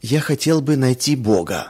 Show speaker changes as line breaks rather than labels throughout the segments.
Я хотел бы найти Бога.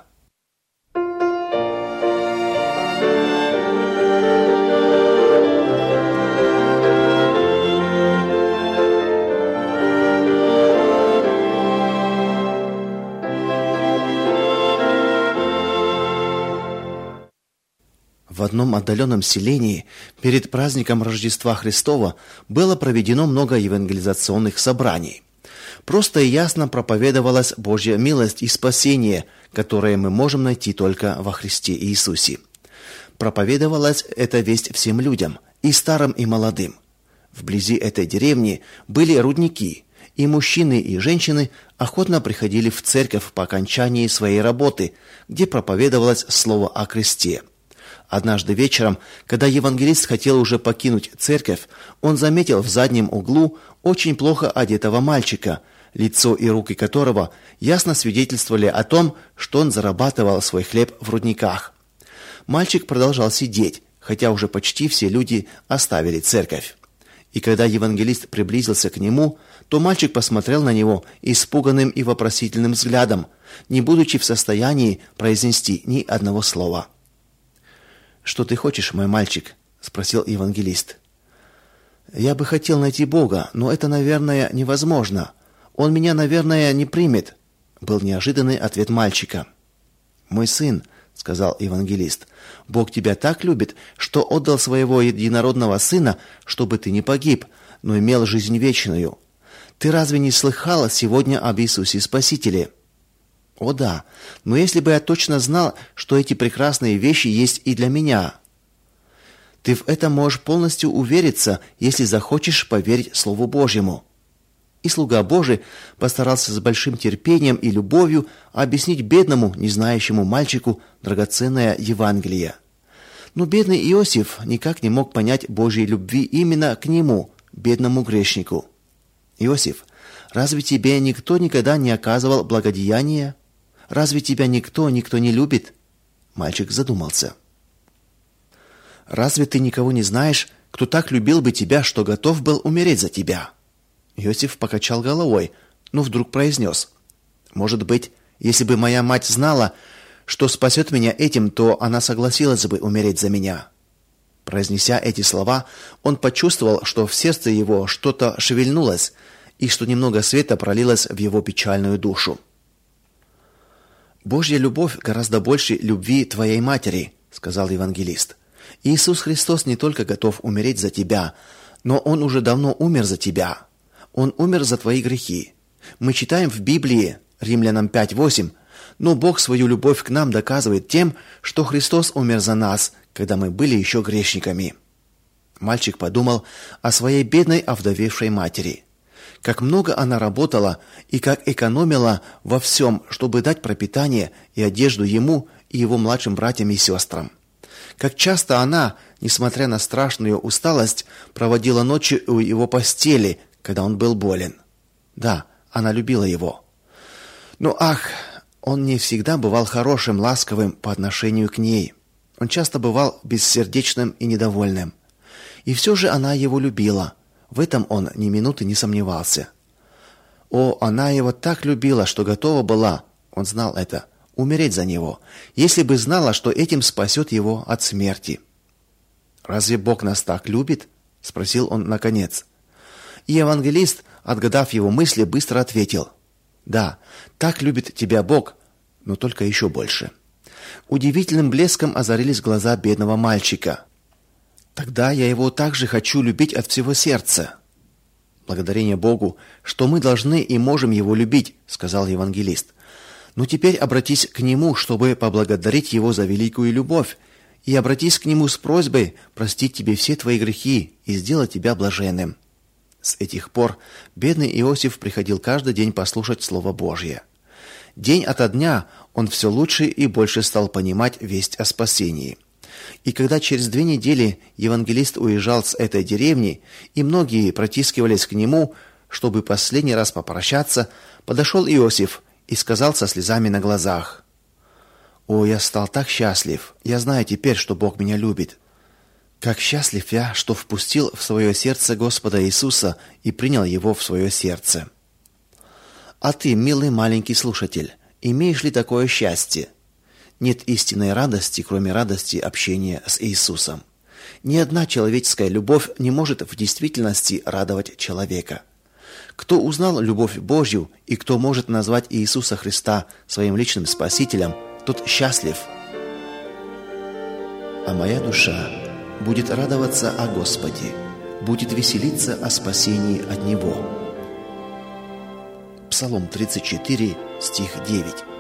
В одном отдаленном селении перед праздником Рождества Христова было проведено много евангелизационных собраний. Просто и ясно проповедовалась Божья милость и спасение, которое мы можем найти только во Христе Иисусе. Проповедовалась эта весть всем людям, и старым, и молодым. Вблизи этой деревни были рудники, и мужчины, и женщины охотно приходили в церковь по окончании своей работы, где проповедовалось слово о кресте. Однажды вечером, когда евангелист хотел уже покинуть церковь, он заметил в заднем углу очень плохо одетого мальчика, лицо и руки которого ясно свидетельствовали о том, что он зарабатывал свой хлеб в рудниках. Мальчик продолжал сидеть, хотя уже почти все люди оставили церковь. И когда евангелист приблизился к нему, то мальчик посмотрел на него испуганным и вопросительным взглядом, не будучи в состоянии произнести ни одного слова. «Что ты хочешь, мой мальчик?» – спросил евангелист. «Я бы хотел найти Бога, но это, наверное, невозможно. Он меня, наверное, не примет», – был неожиданный ответ мальчика. «Мой сын», – сказал евангелист, – «Бог тебя так любит, что отдал своего единородного сына, чтобы ты не погиб, но имел жизнь вечную. Ты разве не слыхала сегодня об Иисусе Спасителе?» «О да, но если бы я точно знал, что эти прекрасные вещи есть и для меня». «Ты в этом можешь полностью увериться, если захочешь поверить Слову Божьему». И слуга Божий постарался с большим терпением и любовью объяснить бедному, не знающему мальчику драгоценное Евангелие. Но бедный Иосиф никак не мог понять Божьей любви именно к нему, бедному грешнику. «Иосиф, разве тебе никто никогда не оказывал благодеяния? Разве тебя никто не любит?» Мальчик задумался. «Разве ты никого не знаешь, кто так любил бы тебя, что готов был умереть за тебя?» Иосиф покачал головой, но вдруг произнес: «Может быть, если бы моя мать знала, что спасет меня этим, то она согласилась бы умереть за меня». Произнеся эти слова, он почувствовал, что в сердце его что-то шевельнулось, и что немного света пролилось в его печальную душу. «Божья любовь гораздо больше любви твоей матери», — сказал евангелист. «Иисус Христос не только готов умереть за тебя, но Он уже давно умер за тебя. Он умер за твои грехи. Мы читаем в Библии, Римлянам 5:8, но Бог свою любовь к нам доказывает тем, что Христос умер за нас, когда мы были еще грешниками». Мальчик подумал о своей бедной овдовевшей матери. Как много она работала и как экономила во всем, чтобы дать пропитание и одежду ему и его младшим братьям и сестрам. Как часто она, несмотря на страшную усталость, проводила ночи у его постели, когда он был болен. Да, она любила его. Но он не всегда бывал хорошим, ласковым по отношению к ней. Он часто бывал бессердечным и недовольным. И все же она его любила. В этом он ни минуты не сомневался. Она его так любила, что готова была, он знал это, умереть за него, если бы знала, что этим спасет его от смерти. «Разве Бог нас так любит?» – спросил он наконец. И евангелист, отгадав его мысли, быстро ответил: «Да, так любит тебя Бог, но только еще больше». Удивительным блеском озарились глаза бедного мальчика. «Тогда я его также хочу любить от всего сердца». «Благодарение Богу, что мы должны и можем его любить», — сказал евангелист. «Но теперь обратись к нему, чтобы поблагодарить его за великую любовь, и обратись к нему с просьбой простить тебе все твои грехи и сделать тебя блаженным». С этих пор бедный Иосиф приходил каждый день послушать Слово Божье. День ото дня он все лучше и больше стал понимать весть о спасении. И когда через 2 недели евангелист уезжал с этой деревни, и многие протискивались к нему, чтобы последний раз попрощаться, подошел Иосиф и сказал со слезами на глазах: я стал так счастлив, я знаю теперь, что Бог меня любит. Как счастлив я, что впустил в свое сердце Господа Иисуса и принял Его в свое сердце». А ты, милый маленький слушатель, Имеешь ли такое счастье? Нет истинной радости, кроме радости общения с Иисусом. Ни одна человеческая любовь не может в действительности радовать человека. Кто узнал любовь Божью и кто может назвать Иисуса Христа своим личным Спасителем, тот счастлив. А моя душа будет радоваться о Господе, будет веселиться о спасении от Него. Псалом 34, стих 9.